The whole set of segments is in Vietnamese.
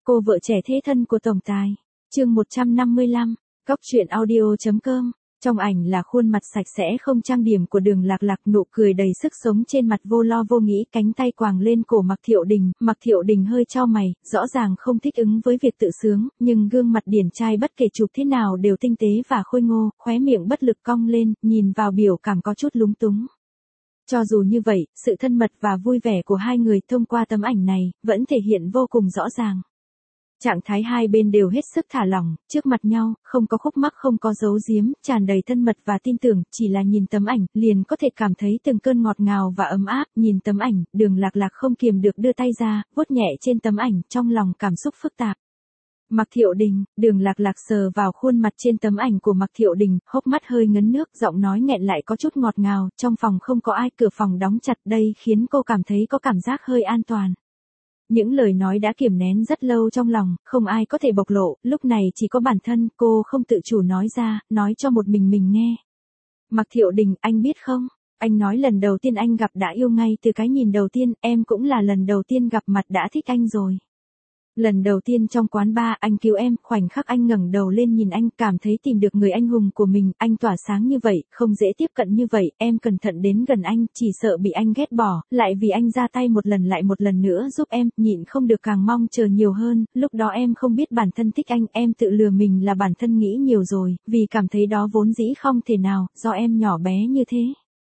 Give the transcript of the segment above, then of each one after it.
Cô vợ trẻ thế thân của tổng tài. Chương 155, Góc truyện audio.com. Trong ảnh là khuôn mặt sạch sẽ không trang điểm của Đường Lạc Lạc, nụ cười đầy sức sống trên mặt, vô lo vô nghĩ, cánh tay quàng lên cổ Mạc Thiệu Đình. Mạc Thiệu Đình hơi chau mày, rõ ràng không thích ứng với việc tự sướng, nhưng gương mặt điển trai bất kể chụp thế nào đều tinh tế và khôi ngô, khóe miệng bất lực cong lên, nhìn vào biểu cảm có chút lúng túng. Cho dù như vậy, sự thân mật và vui vẻ của hai người thông qua tấm ảnh này vẫn thể hiện vô cùng rõ ràng. Trạng thái hai bên đều hết sức thả lỏng, trước mặt nhau, không có khúc mắc, không có giấu giếm, tràn đầy thân mật và tin tưởng, chỉ là nhìn tấm ảnh, liền có thể cảm thấy từng cơn ngọt ngào và ấm áp. Nhìn tấm ảnh, Đường Lạc Lạc không kiềm được đưa tay ra, vuốt nhẹ trên tấm ảnh, trong lòng cảm xúc phức tạp. Mạc Thiệu Đình, Đường Lạc Lạc sờ vào khuôn mặt trên tấm ảnh của Mạc Thiệu Đình, hốc mắt hơi ngấn nước, giọng nói nghẹn lại có chút ngọt ngào, trong phòng không có ai, cửa phòng đóng chặt, đây khiến cô cảm thấy có cảm giác hơi an toàn. Những lời nói đã kiềm nén rất lâu trong lòng, không ai có thể bộc lộ, lúc này chỉ có bản thân cô không tự chủ nói ra, nói cho một mình nghe. Mạc Thiệu Đình, anh biết không, anh nói lần đầu tiên anh gặp đã yêu ngay từ cái nhìn đầu tiên, em cũng là lần đầu tiên gặp mặt đã thích anh rồi. Lần đầu tiên trong quán bar anh cứu em, khoảnh khắc anh ngẩng đầu lên nhìn anh, cảm thấy tìm được người anh hùng của mình, anh tỏa sáng như vậy, không dễ tiếp cận như vậy, em cẩn thận đến gần anh, chỉ sợ bị anh ghét bỏ, lại vì anh ra tay một lần lại một lần nữa giúp em, nhịn không được càng mong chờ nhiều hơn, lúc đó em không biết bản thân thích anh, em tự lừa mình là bản thân nghĩ nhiều rồi, vì cảm thấy đó vốn dĩ không thể nào, do em nhỏ bé như thế.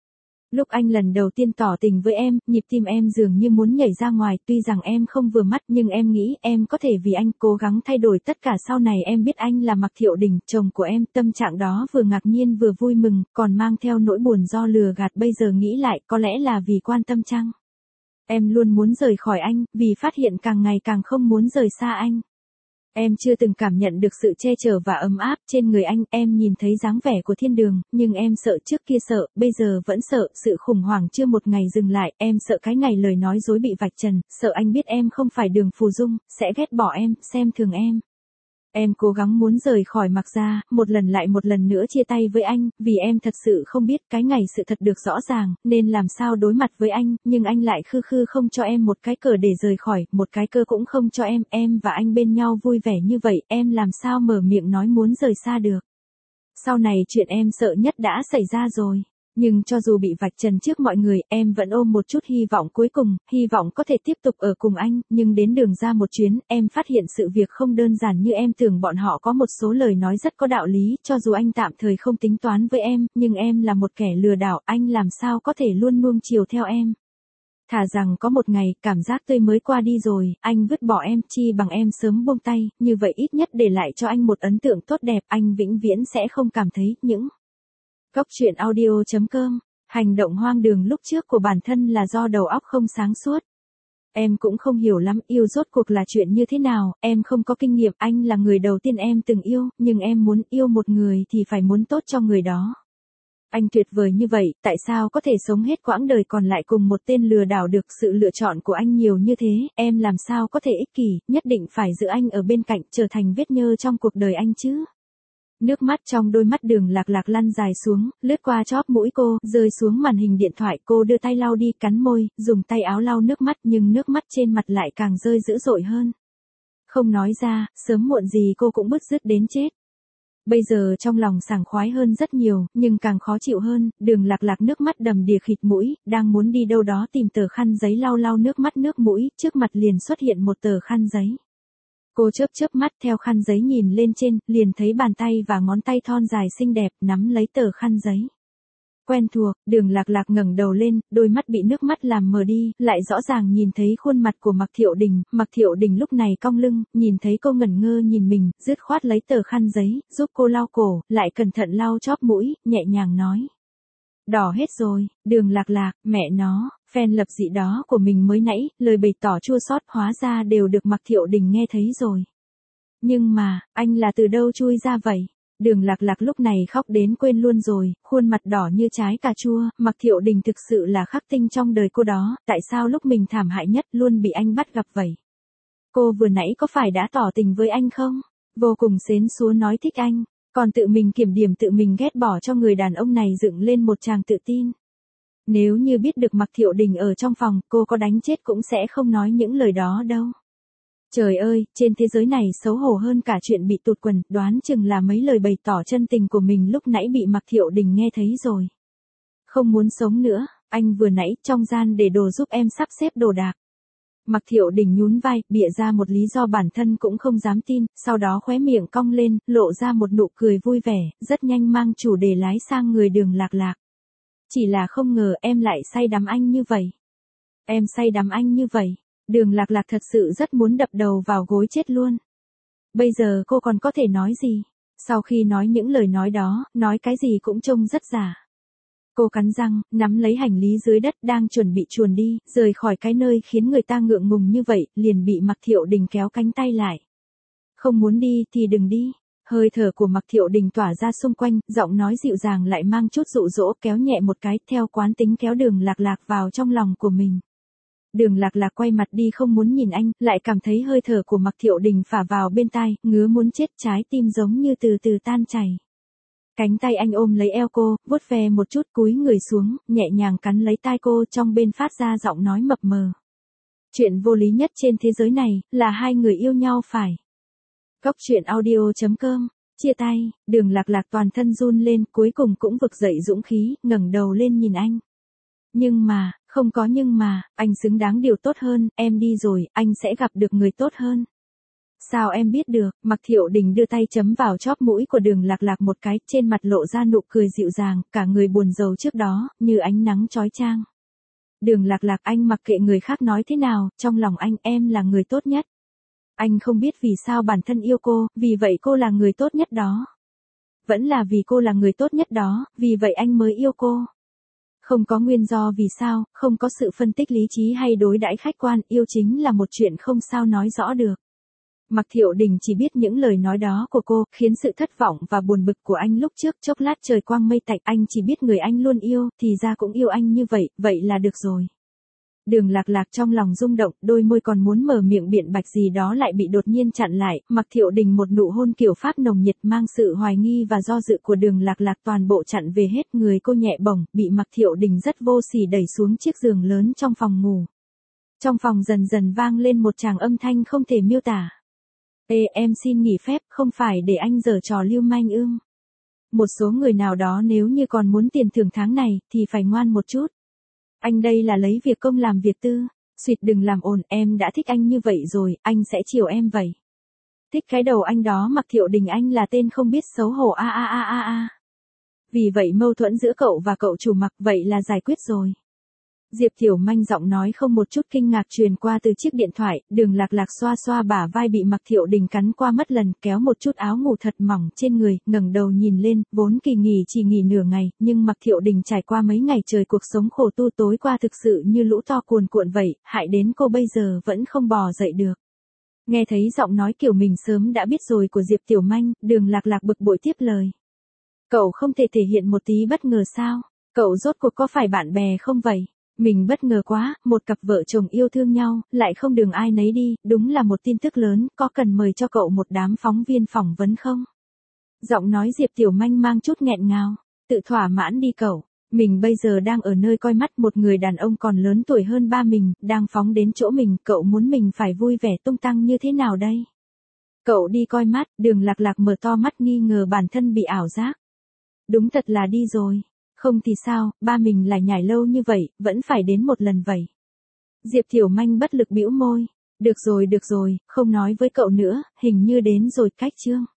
Lúc anh lần đầu tiên tỏ tình với em, nhịp tim em dường như muốn nhảy ra ngoài, tuy rằng em không vừa mắt nhưng em nghĩ em có thể vì anh cố gắng thay đổi tất cả. Sau này em biết anh là Mạc Thiệu Đình, chồng của em, tâm trạng đó vừa ngạc nhiên vừa vui mừng, còn mang theo nỗi buồn do lừa gạt, bây giờ nghĩ lại có lẽ là vì quan tâm chăng? Em luôn muốn rời khỏi anh, vì phát hiện càng ngày càng không muốn rời xa anh. Em chưa từng cảm nhận được sự che chở và ấm áp trên người anh, em nhìn thấy dáng vẻ của thiên đường, nhưng em sợ, trước kia sợ, bây giờ vẫn sợ, sự khủng hoảng chưa một ngày dừng lại, em sợ cái ngày lời nói dối bị vạch trần, sợ anh biết em không phải Đường Phù Dung, sẽ ghét bỏ em, xem thường em. Em cố gắng muốn rời khỏi Mạc gia, một lần lại một lần nữa chia tay với anh, vì em thật sự không biết cái ngày sự thật được rõ ràng, nên làm sao đối mặt với anh, nhưng anh lại khư không cho em một cái cớ để rời khỏi, một cái cơ cũng không cho em và anh bên nhau vui vẻ như vậy, em làm sao mở miệng nói muốn rời xa được. Sau này chuyện em sợ nhất đã xảy ra rồi. Nhưng cho dù bị vạch trần trước mọi người, em vẫn ôm một chút hy vọng cuối cùng, hy vọng có thể tiếp tục ở cùng anh, nhưng đến đường ra một chuyến, em phát hiện sự việc không đơn giản như em tưởng, bọn họ có một số lời nói rất có đạo lý, cho dù anh tạm thời không tính toán với em, nhưng em là một kẻ lừa đảo, anh làm sao có thể luôn nuông chiều theo em. Thà rằng có một ngày, cảm giác tươi mới qua đi rồi, anh vứt bỏ em, chi bằng em sớm buông tay, như vậy ít nhất để lại cho anh một ấn tượng tốt đẹp, anh vĩnh viễn sẽ không cảm thấy những Góc truyện audio.com. Hành động hoang đường lúc trước của bản thân là do đầu óc không sáng suốt. Em cũng không hiểu lắm yêu rốt cuộc là chuyện như thế nào, em không có kinh nghiệm, anh là người đầu tiên em từng yêu, nhưng em muốn yêu một người thì phải muốn tốt cho người đó. Anh tuyệt vời như vậy, tại sao có thể sống hết quãng đời còn lại cùng một tên lừa đảo được, sự lựa chọn của anh nhiều như thế, em làm sao có thể ích kỷ, nhất định phải giữ anh ở bên cạnh, trở thành vết nhơ trong cuộc đời anh chứ. Nước mắt trong đôi mắt Đường Lạc Lạc lăn dài xuống, lướt qua chóp mũi cô, rơi xuống màn hình điện thoại, cô đưa tay lau đi, cắn môi, dùng tay áo lau nước mắt, nhưng nước mắt trên mặt lại càng rơi dữ dội hơn. Không nói ra, sớm muộn gì cô cũng bứt rứt đến chết. Bây giờ trong lòng sảng khoái hơn rất nhiều, nhưng càng khó chịu hơn, Đường Lạc Lạc nước mắt đầm đìa khịt mũi, đang muốn đi đâu đó tìm tờ khăn giấy lau nước mắt nước mũi, trước mặt liền xuất hiện một tờ khăn giấy. Cô chớp mắt theo khăn giấy nhìn lên trên, liền thấy bàn tay và ngón tay thon dài xinh đẹp, nắm lấy tờ khăn giấy. Quen thuộc, Đường Lạc Lạc ngẩng đầu lên, đôi mắt bị nước mắt làm mờ đi, lại rõ ràng nhìn thấy khuôn mặt của Mạc Thiệu Đình. Mạc Thiệu Đình lúc này cong lưng, nhìn thấy cô ngẩn ngơ nhìn mình, dứt khoát lấy tờ khăn giấy, giúp cô lau cổ, lại cẩn thận lau chóp mũi, nhẹ nhàng nói. Đỏ hết rồi, Đường Lạc Lạc, mẹ nó, phen lập dị đó của mình mới nãy, lời bày tỏ chua xót hóa ra đều được Mạc Thiệu Đình nghe thấy rồi. Nhưng mà, anh là từ đâu chui ra vậy? Đường Lạc Lạc lúc này khóc đến quên luôn rồi, khuôn mặt đỏ như trái cà chua, Mạc Thiệu Đình thực sự là khắc tinh trong đời cô đó, tại sao lúc mình thảm hại nhất luôn bị anh bắt gặp vậy? Cô vừa nãy có phải đã tỏ tình với anh không? Vô cùng xến xúa nói thích anh. Còn tự mình kiểm điểm tự mình ghét bỏ cho người đàn ông này dựng lên một tràng tự tin. Nếu như biết được Mạc Thiệu Đình ở trong phòng, cô có đánh chết cũng sẽ không nói những lời đó đâu. Trời ơi, trên thế giới này xấu hổ hơn cả chuyện bị tụt quần, đoán chừng là mấy lời bày tỏ chân tình của mình lúc nãy bị Mạc Thiệu Đình nghe thấy rồi. Không muốn sống nữa, anh vừa nãy trong gian để đồ giúp em sắp xếp đồ đạc. Mạc Thiệu Đình nhún vai, bịa ra một lý do bản thân cũng không dám tin, sau đó khóe miệng cong lên, lộ ra một nụ cười vui vẻ, rất nhanh mang chủ đề lái sang người Đường Lạc Lạc. Chỉ là không ngờ em lại say đắm anh như vậy. Em say đắm anh như vậy. Đường Lạc Lạc thật sự rất muốn đập đầu vào gối chết luôn. Bây giờ cô còn có thể nói gì? Sau khi nói những lời nói đó, nói cái gì cũng trông rất giả. Cô cắn răng, nắm lấy hành lý dưới đất đang chuẩn bị chuồn đi, rời khỏi cái nơi khiến người ta ngượng ngùng như vậy, liền bị Mạc Thiệu Đình kéo cánh tay lại. Không muốn đi thì đừng đi. Hơi thở của Mạc Thiệu Đình tỏa ra xung quanh, giọng nói dịu dàng lại mang chút dụ dỗ, kéo nhẹ một cái, theo quán tính kéo Đường Lạc Lạc vào trong lòng của mình. Đường Lạc Lạc quay mặt đi không muốn nhìn anh, lại cảm thấy hơi thở của Mạc Thiệu Đình phả vào bên tai, ngứa muốn chết, trái tim giống như từ từ tan chảy. Cánh tay anh ôm lấy eo cô, vuốt ve một chút, cúi người xuống, nhẹ nhàng cắn lấy tai cô, trong bên phát ra giọng nói mập mờ. Chuyện vô lý nhất trên thế giới này, là hai người yêu nhau phải. Cốc truyện audio.com, chia tay, Đường Lạc Lạc toàn thân run lên, cuối cùng cũng vực dậy dũng khí, ngẩng đầu lên nhìn anh. Nhưng mà, không có nhưng mà, anh xứng đáng điều tốt hơn, em đi rồi, anh sẽ gặp được người tốt hơn. Sao em biết được? Mạc Thiệu Đình đưa tay chấm vào chóp mũi của Đường Lạc Lạc một cái, trên mặt lộ ra nụ cười dịu dàng, cả người buồn rầu trước đó, như ánh nắng chói chang. Đường Lạc Lạc, anh mặc kệ người khác nói thế nào, trong lòng anh em là người tốt nhất. Anh không biết vì sao bản thân yêu cô, vì vậy cô là người tốt nhất đó. Vẫn là vì cô là người tốt nhất đó, vì vậy anh mới yêu cô. Không có nguyên do vì sao, không có sự phân tích lý trí hay đối đãi khách quan, yêu chính là một chuyện không sao nói rõ được. Mạc Thiệu Đình chỉ biết những lời nói đó của cô, khiến sự thất vọng và buồn bực của anh lúc trước chốc lát trời quang mây tạnh, anh chỉ biết người anh luôn yêu, thì ra cũng yêu anh như vậy, vậy là được rồi. Đường Lạc Lạc trong lòng rung động, đôi môi còn muốn mở miệng biện bạch gì đó lại bị đột nhiên chặn lại, Mạc Thiệu Đình một nụ hôn kiểu Pháp nồng nhiệt mang sự hoài nghi và do dự của Đường Lạc Lạc toàn bộ chặn về hết, người cô nhẹ bổng, bị Mạc Thiệu Đình rất vô sỉ đẩy xuống chiếc giường lớn trong phòng ngủ. Trong phòng dần dần vang lên một tràng âm thanh không thể miêu tả. Ê, em xin nghỉ phép, không phải để anh giở trò lưu manh ương. Một số người nào đó nếu như còn muốn tiền thưởng tháng này, thì phải ngoan một chút. Anh đây là lấy việc công làm việc tư. Xuyệt đừng làm ồn, em đã thích anh như vậy rồi, anh sẽ chiều em vậy. Thích cái đầu anh đó. Mạc Thiệu Đình, anh là tên không biết xấu hổ a. Vì vậy mâu thuẫn giữa cậu và cậu chủ Mạc vậy là giải quyết rồi. Diệp Tiểu Manh giọng nói không một chút kinh ngạc truyền qua từ chiếc điện thoại, Đường Lạc Lạc xoa xoa bả vai bị Mạc Thiệu Đình cắn qua mất lần, kéo một chút áo ngủ thật mỏng trên người, ngẩng đầu nhìn lên, vốn kỳ nghỉ chỉ nghỉ nửa ngày, nhưng Mạc Thiệu Đình trải qua mấy ngày trời cuộc sống khổ tu tối qua thực sự như lũ to cuồn cuộn vậy, hại đến cô bây giờ vẫn không bò dậy được. Nghe thấy giọng nói kiểu mình sớm đã biết rồi của Diệp Tiểu Manh, Đường Lạc Lạc bực bội tiếp lời. Cậu không thể thể hiện một tí bất ngờ sao? Cậu rốt cuộc có phải bạn bè không vậy? Mình bất ngờ quá, một cặp vợ chồng yêu thương nhau, lại không đường ai nấy đi, đúng là một tin tức lớn, có cần mời cho cậu một đám phóng viên phỏng vấn không? Giọng nói Diệp Tiểu Manh mang chút nghẹn ngào, tự thỏa mãn đi cậu, mình bây giờ đang ở nơi coi mắt, một người đàn ông còn lớn tuổi hơn ba mình, đang phóng đến chỗ mình, cậu muốn mình phải vui vẻ tung tăng như thế nào đây? Cậu đi coi mắt, Đường Lạc Lạc mở to mắt nghi ngờ bản thân bị ảo giác. Đúng thật là đi rồi. Không thì sao, ba mình lại nhảy lâu như vậy, vẫn phải đến một lần vậy. Diệp Tiểu Manh bất lực bĩu môi. Được rồi, không nói với cậu nữa, hình như đến rồi, cách chương.